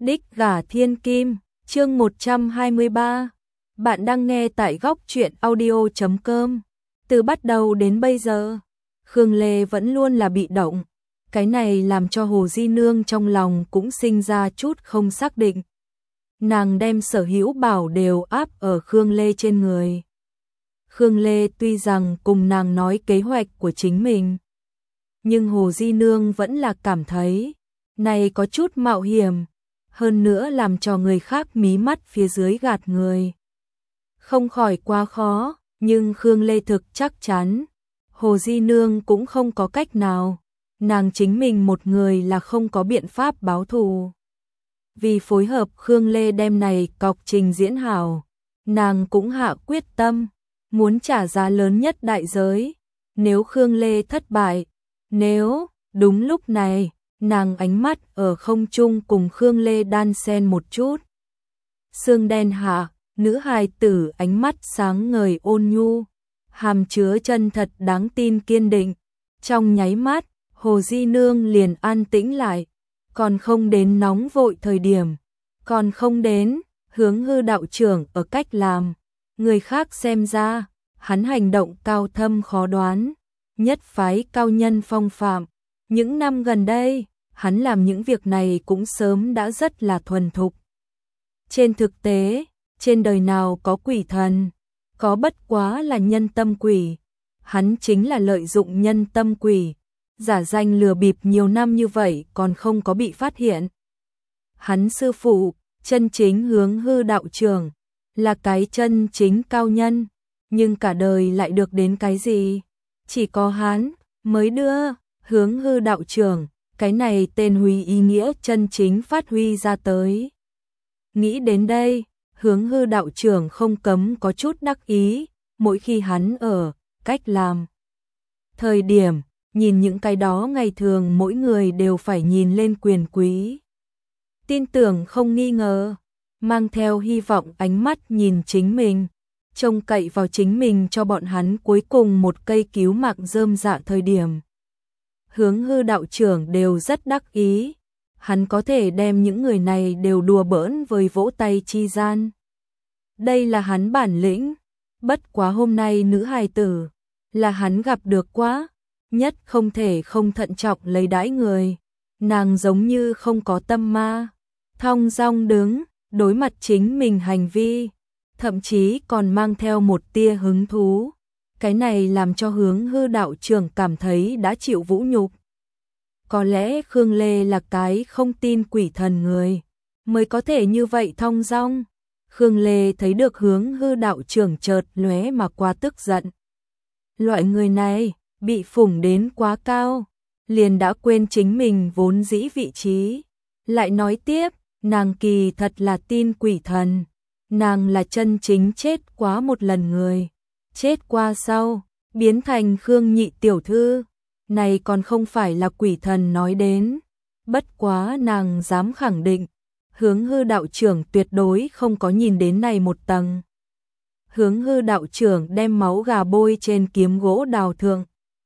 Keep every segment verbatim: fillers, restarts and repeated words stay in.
Đích gả thiên kim, chương một trăm hai mươi ba. Bạn đang nghe tại góc truyện audio chấm com. Từ bắt đầu đến bây giờ, Khương Lê vẫn luôn là bị động. Cái này làm cho Hồ Di Nương trong lòng cũng sinh ra chút không xác định. Nàng đem sở hữu bảo đều áp ở Khương Lê trên người. Khương Lê tuy rằng cùng nàng nói kế hoạch của chính mình, nhưng Hồ Di Nương vẫn là cảm thấy này có chút mạo hiểm, hơn nữa làm cho người khác mí mắt phía dưới gạt người. Không khỏi quá khó, nhưng Khương Lê thực chắc chắn, Hồ Di Nương cũng không có cách nào, nàng chính mình một người là không có biện pháp báo thù. Vì phối hợp Khương Lê đem này cọc trình diễn hảo, nàng cũng hạ quyết tâm, muốn trả giá lớn nhất đại giới, nếu Khương Lê thất bại, nếu, đúng lúc này, nàng ánh mắt ở không trung cùng Khương Lê đan xen một chút. Sương đen hạ, nữ hài tử ánh mắt sáng ngời ôn nhu, hàm chứa chân thật đáng tin kiên định. Trong nháy mắt, Hồ Di Nương liền an tĩnh lại, còn không đến nóng vội thời điểm, còn không đến, Hướng Hư đạo trưởng ở cách làm. Người khác xem ra, hắn hành động cao thâm khó đoán, nhất phái cao nhân phong phạm. Những năm gần đây, hắn làm những việc này cũng sớm đã rất là thuần thục. Trên thực tế, trên đời nào có quỷ thần, có bất quá là nhân tâm quỷ. Hắn chính là lợi dụng nhân tâm quỷ, giả danh lừa bịp nhiều năm như vậy còn không có bị phát hiện. Hắn sư phụ, chân chính Hướng Hư đạo trưởng, là cái chân chính cao nhân, nhưng cả đời lại được đến cái gì? Chỉ có hắn mới đưa Hướng Hư đạo trưởng, cái này tên huy ý nghĩa chân chính phát huy ra tới. Nghĩ đến đây, Hướng Hư đạo trưởng không cấm có chút đắc ý, mỗi khi hắn ở cách làm thời điểm, nhìn những cái đó ngày thường mỗi người đều phải nhìn lên quyền quý. Tin tưởng không nghi ngờ, mang theo hy vọng ánh mắt nhìn chính mình, trông cậy vào chính mình cho bọn hắn cuối cùng một cây cứu mạng rơm rạ thời điểm. Hướng Hư đạo trưởng đều rất đắc ý, hắn có thể đem những người này đều đùa bỡn với vỗ tay chi gian. Đây là hắn bản lĩnh, bất quá hôm nay nữ hài tử, là hắn gặp được quá, nhất không thể không thận trọng lấy đãi người. Nàng giống như không có tâm ma, thong dong đứng, đối mặt chính mình hành vi, thậm chí còn mang theo một tia hứng thú. Cái này làm cho Hướng Hư đạo trưởng cảm thấy đã chịu vũ nhục. Có lẽ Khương Lê là cái không tin quỷ thần người, mới có thể như vậy thong dong. Khương Lê thấy được Hướng Hư đạo trưởng chợt lóe mà qua tức giận. Loại người này, bị phủng đến quá cao, liền đã quên chính mình vốn dĩ vị trí. Lại nói tiếp, nàng kỳ thật là tin quỷ thần, nàng là chân chính chết quá một lần người. Chết qua sau, biến thành Khương nhị tiểu thư, này còn không phải là quỷ thần nói đến. Bất quá nàng dám khẳng định, Hướng Hư đạo trưởng tuyệt đối không có nhìn đến này một tầng. Hướng Hư đạo trưởng đem máu gà bôi trên kiếm gỗ đào thượng.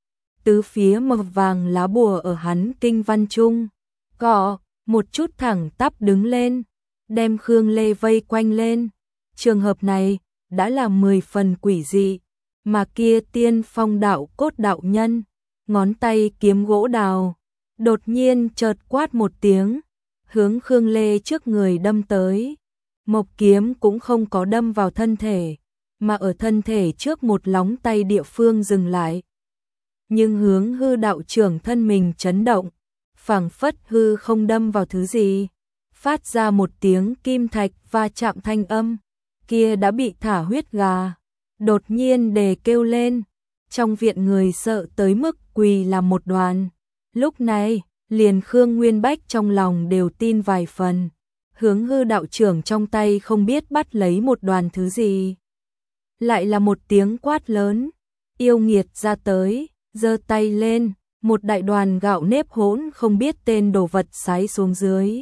Tứ phía màu vàng lá bùa ở hắn kinh văn trung, cọ, một chút thẳng tắp đứng lên, đem Khương Lê vây quanh lên. Trường hợp này, đã là mười phần quỷ dị, mà kia tiên phong đạo cốt đạo nhân, ngón tay kiếm gỗ đào, đột nhiên chợt quát một tiếng, hướng Khương Lê trước người đâm tới. Mộc kiếm cũng không có đâm vào thân thể, mà ở thân thể trước một lóng tay địa phương dừng lại. Nhưng Hướng Hư đạo trưởng thân mình chấn động, phảng phất hư không đâm vào thứ gì, phát ra một tiếng kim thạch va chạm thanh âm. Kia đã bị thả huyết gà, đột nhiên đề kêu lên, trong viện người sợ tới mức quỳ làm một đoàn. Lúc này, liền Khương Nguyên Bách trong lòng đều tin vài phần. Hướng Hư đạo trưởng trong tay không biết bắt lấy một đoàn thứ gì. Lại là một tiếng quát lớn, yêu nghiệt ra tới, giơ tay lên, một đại đoàn gạo nếp hỗn không biết tên đồ vật sái xuống dưới.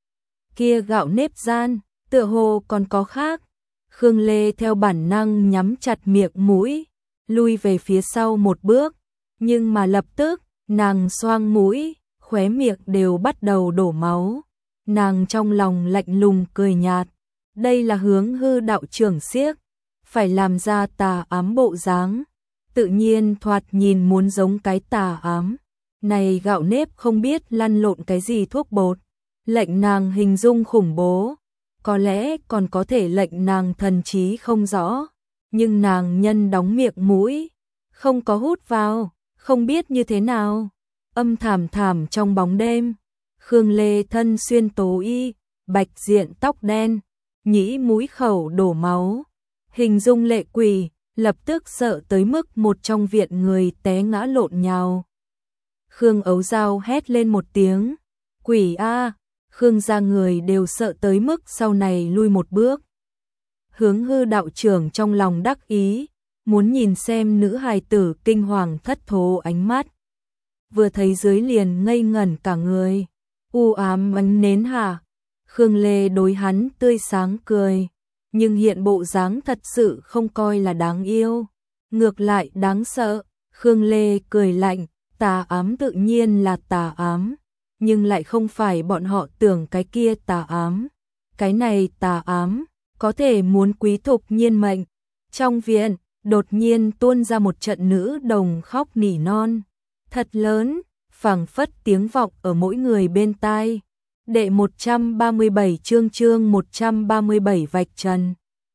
Kia gạo nếp gian, tựa hồ còn có khác. Khương Lê theo bản năng nhắm chặt miệng mũi, lui về phía sau một bước, nhưng mà lập tức, nàng xoang mũi, khóe miệng đều bắt đầu đổ máu. nàng trong lòng lạnh lùng cười nhạt, đây là Hướng Hư đạo trưởng siếc, phải làm ra tà ám bộ dáng, tự nhiên thoạt nhìn muốn giống cái tà ám. Này gạo nếp không biết lăn lộn cái gì thuốc bột, lệnh nàng hình dung khủng bố, có lẽ còn có thể lệnh nàng thần trí không rõ, nhưng nàng nhân đóng miệng mũi, không có hút vào, không biết như thế nào. Âm thảm thảm trong bóng đêm, Khương Lê thân xuyên tố y, bạch diện tóc đen, nhĩ mũi khẩu đổ máu, hình dung lệ quỷ, lập tức sợ tới mức một trong viện người té ngã lộn nhào. Khương Ấu Dao hét lên một tiếng, quỷ a! Khương gia người đều sợ tới mức sau này lui một bước. Hướng Hư đạo trưởng trong lòng đắc ý, muốn nhìn xem nữ hài tử kinh hoàng thất thố ánh mắt. Vừa thấy dưới liền ngây ngẩn cả người, u ám ánh nến hả? Khương Lê đối hắn tươi sáng cười, nhưng hiện bộ dáng thật sự không coi là đáng yêu, ngược lại đáng sợ. Khương Lê cười lạnh, tà ám tự nhiên là tà ám, nhưng lại không phải bọn họ tưởng cái kia tà ám. Cái này tà ám, có thể muốn Quý Thục Nhiên mệnh. Trong viện, đột nhiên tuôn ra một trận nữ đồng khóc nỉ non, thật lớn, phảng phất tiếng vọng ở mỗi người bên tai. Đệ một trăm ba mươi bảy chương chương một trăm ba mươi bảy vạch trần.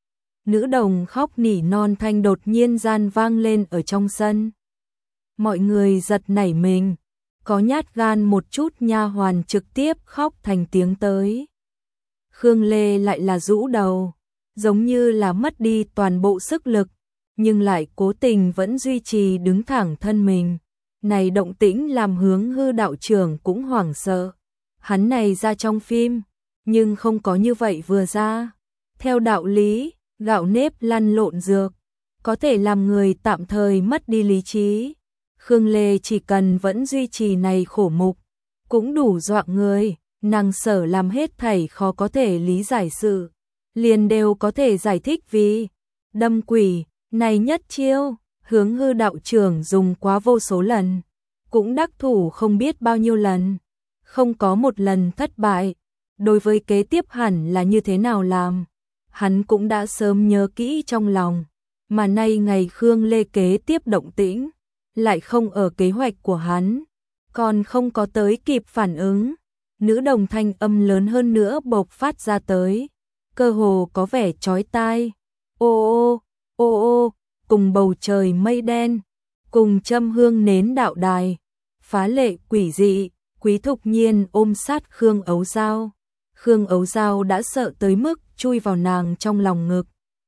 Nữ đồng khóc nỉ non thanh đột nhiên gian vang lên ở trong sân. Mọi người giật nảy mình, có nhát gan một chút nha hoàn trực tiếp khóc thành tiếng tới. Khương Lê lại là rũ đầu, giống như là mất đi toàn bộ sức lực, nhưng lại cố tình vẫn duy trì đứng thẳng thân mình. Này động tĩnh làm Hướng Hư đạo trưởng cũng hoảng sợ. Hắn này ra trong phim, nhưng không có như vậy vừa ra. Theo đạo lý, gạo nếp lăn lộn dược, có thể làm người tạm thời mất đi lý trí. Khương Lê chỉ cần vẫn duy trì này khổ mục, cũng đủ dọa người, nàng sở làm hết thảy khó có thể lý giải sự, liền đều có thể giải thích vì đâm quỷ, này nhất chiêu, Hướng Hư đạo trưởng dùng quá vô số lần, cũng đắc thủ không biết bao nhiêu lần, không có một lần thất bại. Đối với kế tiếp hẳn là như thế nào làm, hắn cũng đã sớm nhớ kỹ trong lòng, mà nay ngày Khương Lê kế tiếp động tĩnh, lại không ở kế hoạch của hắn, còn không có tới kịp phản ứng. Nữ đồng thanh âm lớn hơn nữa bộc phát ra tới, cơ hồ có vẻ chói tai. Ô ô, ô ô, cùng bầu trời mây đen, cùng châm hương nến đạo đài, phá lệ quỷ dị. Quý Thục Nhiên ôm sát Khương Ấu Dao. Khương Ấu Dao đã sợ tới mức chui vào nàng trong lòng ngực.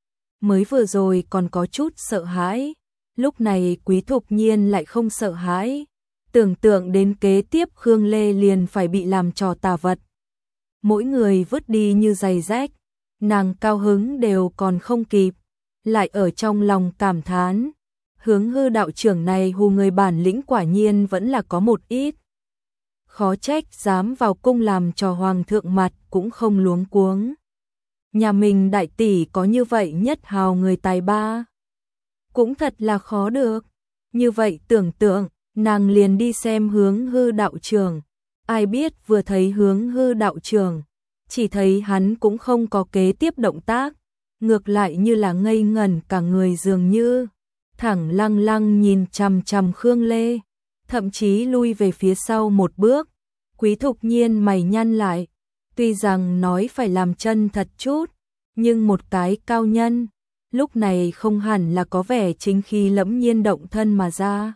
Mới vừa rồi còn có chút sợ hãi, lúc này Quý Thục Nhiên lại không sợ hãi. Tưởng tượng đến kế tiếp Khương Lê liền phải bị làm trò tà vật. Mỗi người vứt đi như giày rách, nàng cao hứng đều còn không kịp, lại ở trong lòng cảm thán. Hướng Hư đạo trưởng này hù người bản lĩnh quả nhiên vẫn là có một ít. Khó trách dám vào cung làm trò hoàng thượng mặt cũng không luống cuống. Nhà mình đại tỷ có như vậy nhất hào người tài ba, cũng thật là khó được. Như vậy tưởng tượng, nàng liền đi xem Hướng Hư đạo trưởng. Ai biết vừa thấy Hướng Hư đạo trưởng, chỉ thấy hắn cũng không có kế tiếp động tác, ngược lại như là ngây ngẩn cả người dường như, thẳng lăng lăng nhìn chằm chằm Khương Lê, thậm chí lui về phía sau một bước. Quý Thục Nhiên mày nhăn lại, tuy rằng nói phải làm chân thật chút, nhưng một cái cao nhân, lúc này không hẳn là có vẻ chính khí lẫm nhiên động thân mà ra.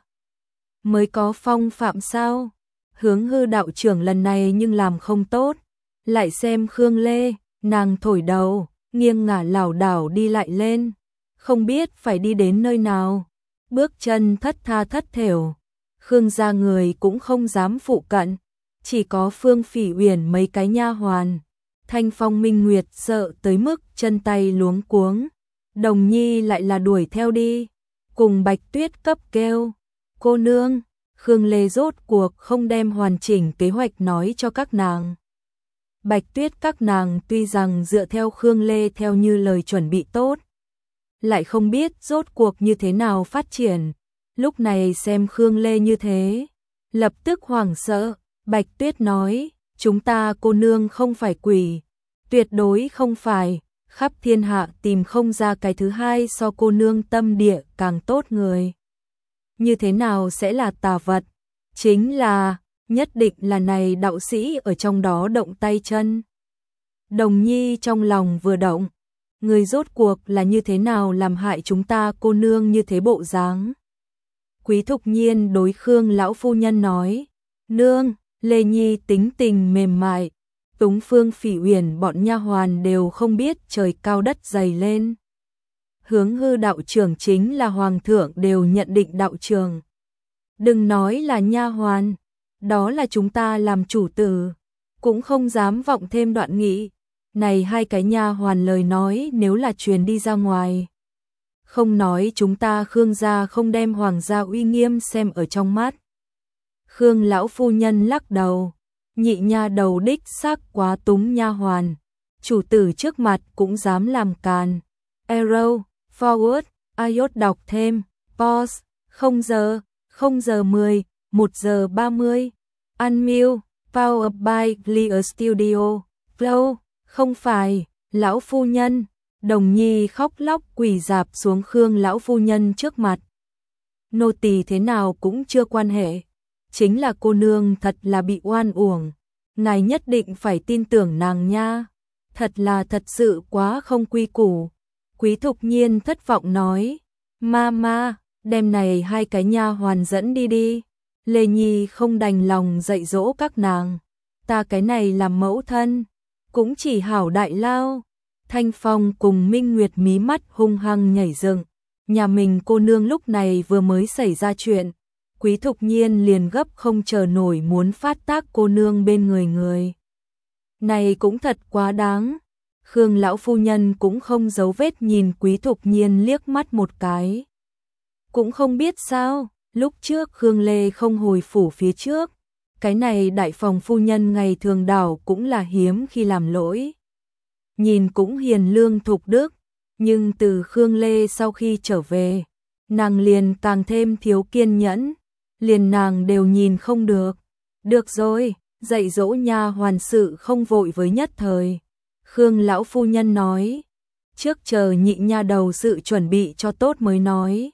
Mới có phong phạm sao? Hướng Hư đạo trưởng lần này nhưng làm không tốt. Lại xem Khương Lê, nàng thổi đầu, nghiêng ngả lảo đảo đi lại lên, không biết phải đi đến nơi nào, bước chân thất tha thất thểu. Khương gia người cũng không dám phụ cận, chỉ có Phương Phỉ Uyển mấy cái nha hoàn. Thanh Phong Minh Nguyệt sợ tới mức chân tay luống cuống. Đồng Nhi lại là đuổi theo đi, cùng Bạch Tuyết cấp kêu, cô nương. Khương Lê rốt cuộc không đem hoàn chỉnh kế hoạch nói cho các nàng. Bạch Tuyết các nàng tuy rằng dựa theo Khương Lê theo như lời chuẩn bị tốt, lại không biết rốt cuộc như thế nào phát triển. Lúc này xem Khương Lê như thế, lập tức hoảng sợ. Bạch Tuyết nói, chúng ta cô nương không phải quỷ, tuyệt đối không phải, khắp thiên hạ tìm không ra cái thứ hai so cô nương tâm địa càng tốt người. Như thế nào sẽ là tà vật? Chính là, nhất định là này đạo sĩ ở trong đó động tay chân. Đồng Nhi trong lòng vừa động, người rốt cuộc là như thế nào làm hại chúng ta cô nương như thế bộ dáng. Quý Thục Nhiên đối Khương lão phu nhân nói, nương, Lê Nhi tính tình mềm mại, Túng Phương Phỉ Uyển bọn nha hoàn đều không biết trời cao đất dày lên. Hướng Hư đạo trưởng chính là hoàng thượng đều nhận định đạo trưởng. Đừng nói là nha hoàn, đó là chúng ta làm chủ tử, cũng không dám vọng thêm đoạn nghị. Này hai cái nha hoàn lời nói nếu là truyền đi ra ngoài, không nói chúng ta Khương gia không đem hoàng gia uy nghiêm xem ở trong mắt. Khương lão phu nhân lắc đầu, nhị nha đầu đích xác quá túng nha hoàn, chủ tử trước mặt cũng dám làm càn. Arrow, forward, iốt đọc thêm, pause, không giờ, không giờ mười, một giờ ba mươi, unmute, powered by Clear Studio, flow, không phải, lão phu nhân. Đồng Nhi khóc lóc quỳ dạp xuống Khương lão phu nhân trước mặt. Nô tỳ thế nào cũng chưa quan hệ, chính là cô nương thật là bị oan uổng, ngài nhất định phải tin tưởng nàng nha, thật là thật sự quá không quy củ. Quý Thục Nhiên thất vọng nói, Mama, đem này hai cái nha hoàn dẫn đi đi. Lê Nhi không đành lòng dạy dỗ các nàng, ta cái này làm mẫu thân, cũng chỉ hảo đại lao. Thanh Phong cùng Minh Nguyệt mí mắt hung hăng nhảy dựng, nhà mình cô nương lúc này vừa mới xảy ra chuyện, Quý Thục Nhiên liền gấp không chờ nổi muốn phát tác cô nương bên người người. Này cũng thật quá đáng. Khương lão phu nhân cũng không giấu vết nhìn Quý Thục Nhiên liếc mắt một cái. Cũng không biết sao, lúc trước Khương Lê không hồi phủ phía trước, cái này đại phòng phu nhân ngày thường đảo cũng là hiếm khi làm lỗi. Nhìn cũng hiền lương thục đức, nhưng từ Khương Lê sau khi trở về, nàng liền càng thêm thiếu kiên nhẫn, liền nàng đều nhìn không được. Được rồi, dạy dỗ nha hoàn sự không vội với nhất thời. Khương lão phu nhân nói, trước chờ nhị nha đầu sự chuẩn bị cho tốt mới nói.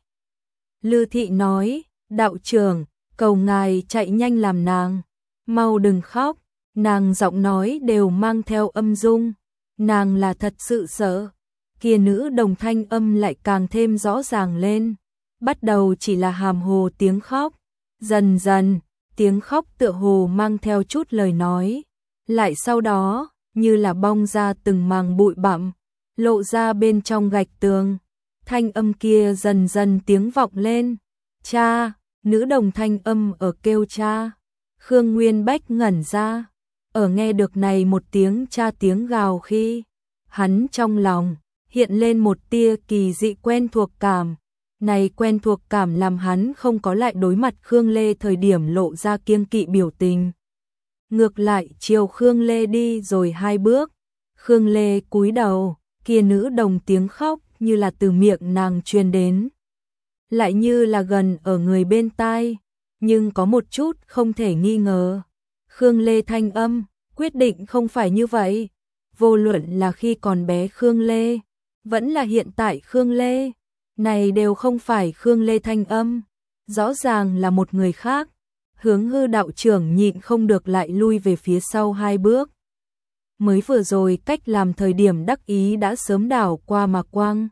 Lư thị nói, đạo trưởng, cầu ngài chạy nhanh làm nàng, mau đừng khóc. Nàng giọng nói đều mang theo âm dung, nàng là thật sự sợ. Kia nữ đồng thanh âm lại càng thêm rõ ràng lên, bắt đầu chỉ là hàm hồ tiếng khóc, dần dần tiếng khóc tựa hồ mang theo chút lời nói, lại sau đó như là bong ra từng màng bụi bặm, lộ ra bên trong gạch tường. Thanh âm kia dần dần tiếng vọng lên, cha, nữ đồng thanh âm ở kêu cha. Khương Nguyên Bách ngẩn ra, ở nghe được này một tiếng cha tiếng gào khi, hắn trong lòng hiện lên một tia kỳ dị quen thuộc cảm. Này quen thuộc cảm làm hắn không có lại đối mặt Khương Lê thời điểm lộ ra kiêng kỵ biểu tình. Ngược lại chiều Khương Lê đi rồi hai bước, Khương Lê cúi đầu, kia nữ đồng tiếng khóc như là từ miệng nàng truyền đến, lại như là gần ở người bên tai, nhưng có một chút không thể nghi ngờ. Khương Lê thanh âm, quyết định không phải như vậy. Vô luận là khi còn bé Khương Lê, vẫn là hiện tại Khương Lê, này đều không phải Khương Lê thanh âm, rõ ràng là một người khác. Hướng Hư đạo trưởng nhịn không được lại lui về phía sau hai bước. Mới vừa rồi cách làm thời điểm đắc ý đã sớm đảo qua mà quang.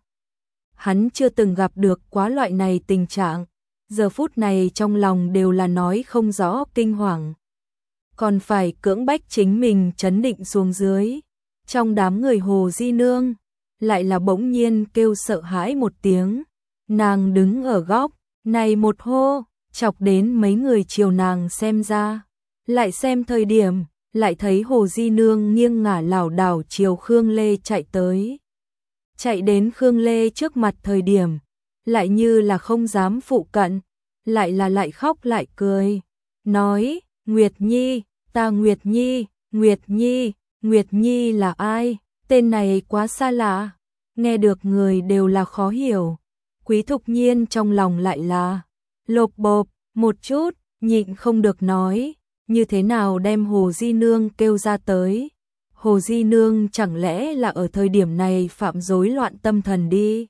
Hắn chưa từng gặp được quá loại này tình trạng, giờ phút này trong lòng đều là nói không rõ kinh hoàng. Còn phải cưỡng bách chính mình trấn định xuống dưới. Trong đám người Hồ Di Nương, lại là bỗng nhiên kêu sợ hãi một tiếng. Nàng đứng ở góc, này một hô, chọc đến mấy người chiều nàng xem ra. Lại xem thời điểm, lại thấy Hồ Di Nương nghiêng ngả lảo đảo chiều Khương Lê chạy tới. Chạy đến Khương Lê trước mặt thời điểm, lại như là không dám phụ cận, lại là lại khóc lại cười. Nói, Nguyệt Nhi, ta Nguyệt Nhi, Nguyệt Nhi, Nguyệt Nhi là ai? Tên này quá xa lạ, nghe được người đều là khó hiểu. Quý Thục Nhiên trong lòng lại là lộp bộp một chút, nhịn không được nói, như thế nào đem Hồ Di Nương kêu ra tới. Hồ Di Nương chẳng lẽ là ở thời điểm này phạm rối loạn tâm thần đi.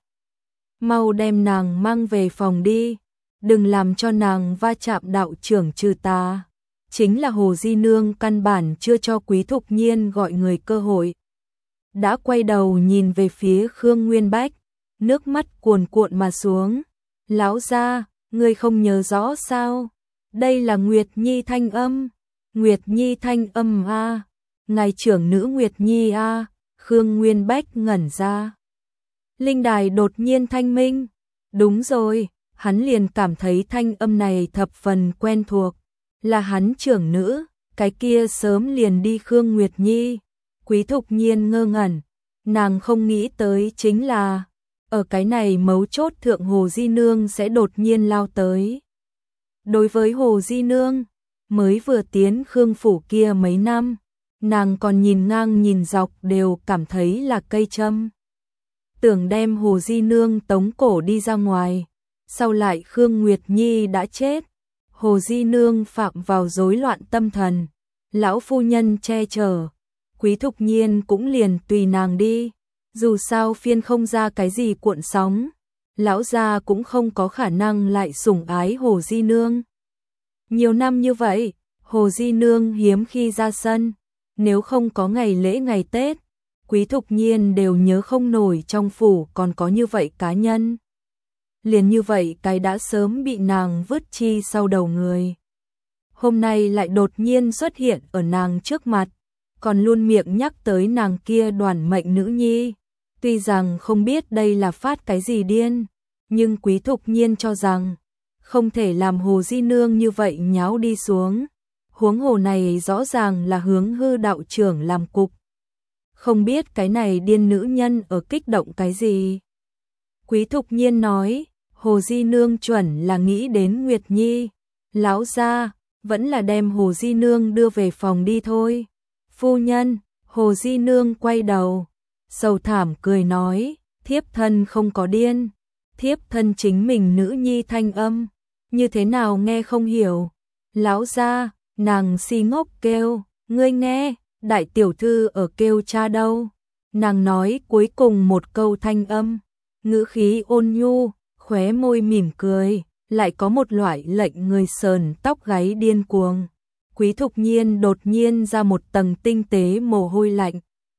Mau đem nàng mang về phòng đi, đừng làm cho nàng va chạm đạo trưởng trừ tà. Chính là Hồ Di Nương căn bản chưa cho Quý Thục Nhiên gọi người cơ hội. Đã quay đầu nhìn về phía Khương Nguyên Bách, nước mắt cuồn cuộn mà xuống. Lão gia, ngươi không nhớ rõ sao? Đây là Nguyệt Nhi thanh âm. Nguyệt Nhi thanh âm a, ngài trưởng nữ Nguyệt Nhi a. Khương Nguyên Bách ngẩn ra. Linh đài đột nhiên thanh minh. Đúng rồi, hắn liền cảm thấy thanh âm này thập phần quen thuộc. Là hắn trưởng nữ, cái kia sớm liền đi Khương Nguyệt Nhi. Quý Thục Nhiên ngơ ngẩn, nàng không nghĩ tới chính là ở cái này mấu chốt thượng Hồ Di Nương sẽ đột nhiên lao tới. Đối với Hồ Di Nương, mới vừa tiến Khương phủ kia mấy năm, nàng còn nhìn ngang nhìn dọc đều cảm thấy là cây châm. Tưởng đem Hồ Di Nương tống cổ đi ra ngoài, sau lại Khương Nguyệt Nhi đã chết, Hồ Di Nương phạm vào rối loạn tâm thần, lão phu nhân che chở, Quý Thục Nhiên cũng liền tùy nàng đi, dù sao phiên không ra cái gì cuộn sóng, lão gia cũng không có khả năng lại sủng ái Hồ Di Nương. Nhiều năm như vậy, Hồ Di Nương hiếm khi ra sân, nếu không có ngày lễ ngày Tết, Quý Thục Nhiên đều nhớ không nổi trong phủ còn có như vậy cá nhân. Liền như vậy cái đã sớm bị nàng vứt chi sau đầu người. Hôm nay lại đột nhiên xuất hiện ở nàng trước mặt, còn luôn miệng nhắc tới nàng kia đoàn mệnh nữ nhi. Tuy rằng không biết đây là phát cái gì điên, nhưng Quý Thục Nhiên cho rằng không thể làm Hồ Di Nương như vậy nháo đi xuống. Huống hồ này rõ ràng là hướng hư đạo trưởng làm cục. Không biết cái này điên nữ nhân ở kích động cái gì. Quý Thục Nhiên nói, Hồ Di Nương chuẩn là nghĩ đến Nguyệt Nhi. Lão gia, vẫn là đem Hồ Di Nương đưa về phòng đi thôi. Phu nhân, Hồ Di Nương quay đầu, sầu thảm cười nói, thiếp thân không có điên. Thiếp thân chính mình nữ nhi thanh âm, như thế nào nghe không hiểu. Lão gia, nàng si ngốc kêu, ngươi nghe, đại tiểu thư ở kêu cha đâu. Nàng nói cuối cùng một câu thanh âm, ngữ khí ôn nhu, khóe môi mỉm cười, lại có một loại lệnh người sờn tóc gáy điên cuồng. Quý Thục Nhiên đột nhiên ra một tầng tinh tế mồ hôi lạnh.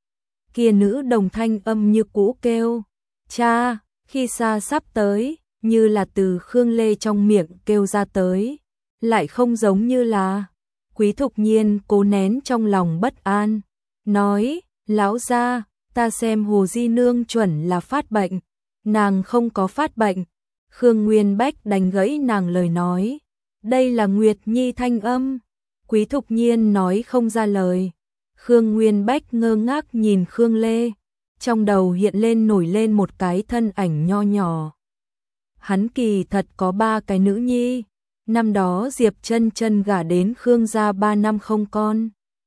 Kia nữ đồng thanh âm như cũ kêu, cha, khi xa sắp tới, như là từ Khương Lê trong miệng kêu ra tới, lại không giống như là. Quý Thục Nhiên cố nén trong lòng bất an, nói, lão gia, ta xem Hồ Di Nương chuẩn là phát bệnh, nàng không có phát bệnh. Khương Nguyên Bách đánh gãy nàng lời nói, đây là Nguyệt Nhi thanh âm. Quý Thục Nhiên nói không ra lời. Khương Nguyên Bách ngơ ngác nhìn Khương Lê, trong đầu hiện lên nổi lên một cái thân ảnh nho nhỏ. Hắn kỳ thật có ba cái nữ nhi, năm đó Diệp Chân Chân gả đến Khương gia ba năm không con.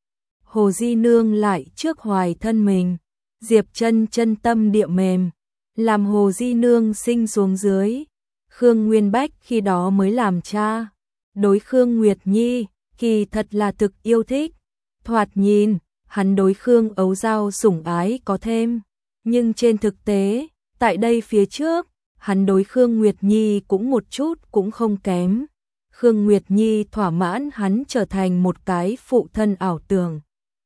Hồ Di Nương lại trước hoài thân mình, Diệp Chân Chân tâm địa mềm, làm Hồ Di Nương sinh xuống dưới. Khương Nguyên Bách khi đó mới làm cha, đối Khương Nguyệt Nhi kỳ thật là thực yêu thích. Thoạt nhìn, hắn đối Khương Ấu Giao sủng ái có thêm, nhưng trên thực tế, tại đây phía trước, hắn đối Khương Nguyệt Nhi cũng một chút cũng không kém. Khương Nguyệt Nhi thỏa mãn hắn trở thành một cái phụ thân ảo tưởng.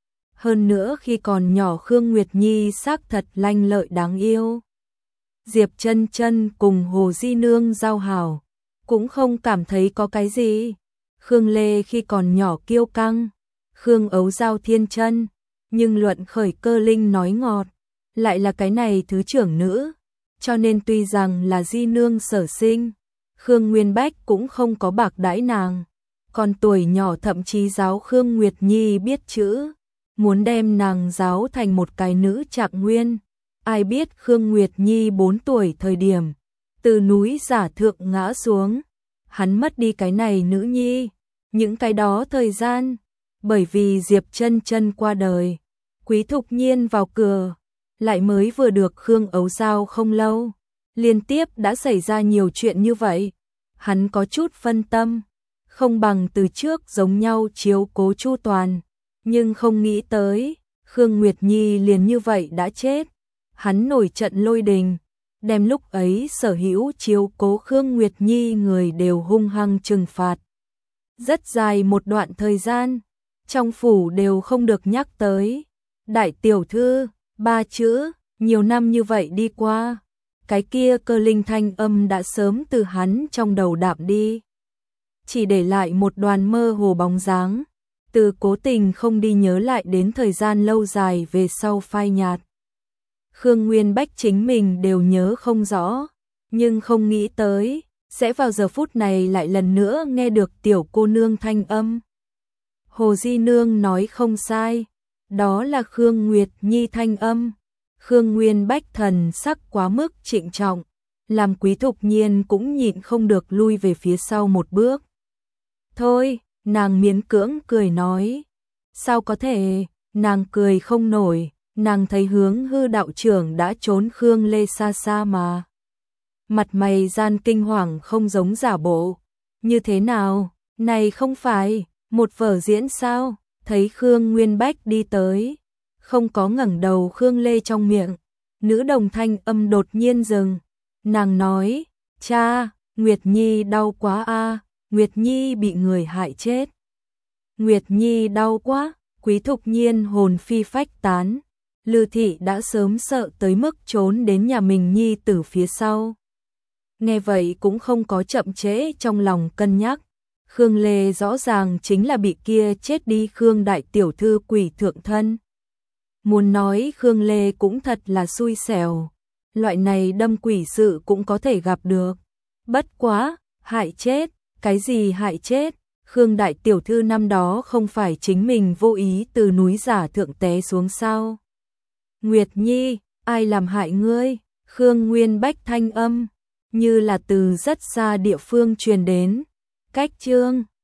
Hơn nữa khi còn nhỏ Khương Nguyệt Nhi xác thật lanh lợi đáng yêu. Diệp Chân Chân cùng Hồ Di Nương giao hảo, cũng không cảm thấy có cái gì. Khương Lê khi còn nhỏ kiêu căng, Khương Ấu Giao thiên chân, nhưng luận khởi cơ linh nói ngọt, lại là cái này thứ trưởng nữ, cho nên tuy rằng là Di Nương sở sinh, Khương Nguyên Bách cũng không có bạc đãi nàng, còn tuổi nhỏ thậm chí giáo Khương Nguyệt Nhi biết chữ, muốn đem nàng giáo thành một cái nữ Trạng Nguyên. Ai biết Khương Nguyệt Nhi bốn tuổi thời điểm, từ núi giả thượng ngã xuống, hắn mất đi cái này nữ nhi, những cái đó thời gian, bởi vì Diệp Chân Chân qua đời, Quý Thục Nhiên vào cửa, lại mới vừa được Khương Ấu Giao không lâu, liên tiếp đã xảy ra nhiều chuyện như vậy, hắn có chút phân tâm, không bằng từ trước giống nhau chiếu cố chu toàn, nhưng không nghĩ tới, Khương Nguyệt Nhi liền như vậy đã chết. Hắn nổi trận lôi đình, đem lúc ấy sở hữu chiếu cố Khương Nguyệt Nhi người đều hung hăng trừng phạt. Rất dài một đoạn thời gian, trong phủ đều không được nhắc tới. Đại tiểu thư, ba chữ, nhiều năm như vậy đi qua, cái kia cơ linh thanh âm đã sớm từ hắn trong đầu đạm đi. Chỉ để lại một đoàn mơ hồ bóng dáng, từ cố tình không đi nhớ lại đến thời gian lâu dài về sau phai nhạt. Khương Nguyên Bách chính mình đều nhớ không rõ, nhưng không nghĩ tới, sẽ vào giờ phút này lại lần nữa nghe được tiểu cô nương thanh âm. Hồ Di Nương nói không sai, đó là Khương Nguyệt Nhi thanh âm. Khương Nguyên Bách thần sắc quá mức trịnh trọng, làm Quý Thục Nhiên cũng nhịn không được lui về phía sau một bước. Thôi, nàng miễn cưỡng cười nói. Sao có thể, nàng cười không nổi, nàng thấy Hướng Hư đạo trưởng đã trốn Khương Lê xa xa mà. Mặt mày gian kinh hoàng không giống giả bộ. Như thế nào, này không phải, một vở diễn sao, thấy Khương Nguyên Bách đi tới. Không có ngẩng đầu Khương Lê trong miệng, nữ đồng thanh âm đột nhiên dừng. Nàng nói, cha, Nguyệt Nhi đau quá a, Nguyệt Nhi bị người hại chết. Nguyệt Nhi đau quá, Quý Thục Nhiên hồn phi phách tán. Lư thị đã sớm sợ tới mức trốn đến nhà mình Nhi tử phía sau. Nghe vậy cũng không có chậm trễ trong lòng cân nhắc. Khương Lê rõ ràng chính là bị kia chết đi Khương đại tiểu thư quỷ thượng thân. Muốn nói Khương Lê cũng thật là xui xẻo, loại này đâm quỷ sự cũng có thể gặp được. Bất quá, hại chết, cái gì hại chết? Khương đại tiểu thư năm đó không phải chính mình vô ý từ núi giả thượng té xuống sao? Nguyệt Nhi, ai làm hại ngươi? Khương Nguyên Bách thanh âm, như là từ rất xa địa phương truyền đến. Cách chương